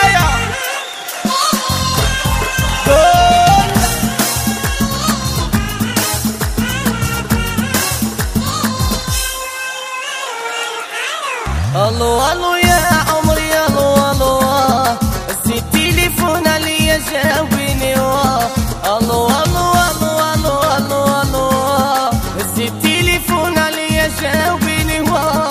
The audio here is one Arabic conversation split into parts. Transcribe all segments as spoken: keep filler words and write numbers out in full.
معايا الو الو يا عمري الو الو زي التليفون عليا جاوبيني الو الو الو الو الو الو زي التليفون عليا جاوبيني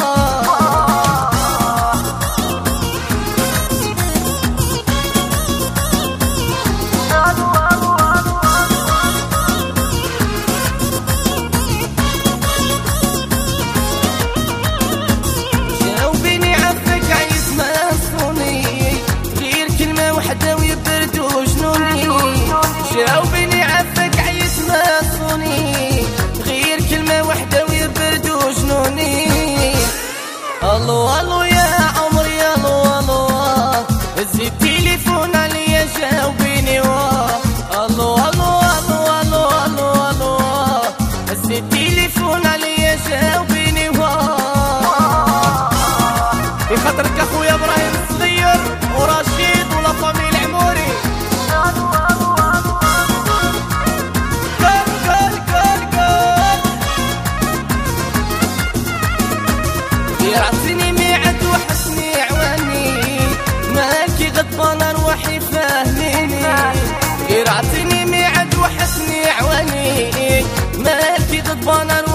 جاوبيني عفاك عيت ما صوني غير كلمة وحدة ويبردو جنوني الو الو يا عمري الو الو زي التليفون عليا جاوبيني الو الو الو الو الو الو زي التليفون عليا جاوبيني بخاطرك اخويا ابراهيم الصغير ورشيد ولا فامي العموري يعطيني ميعاد وحسني عواني مالكي غضبان روحي فاهميني يعطيني ميعاد وحسني عواني مالكي غضبان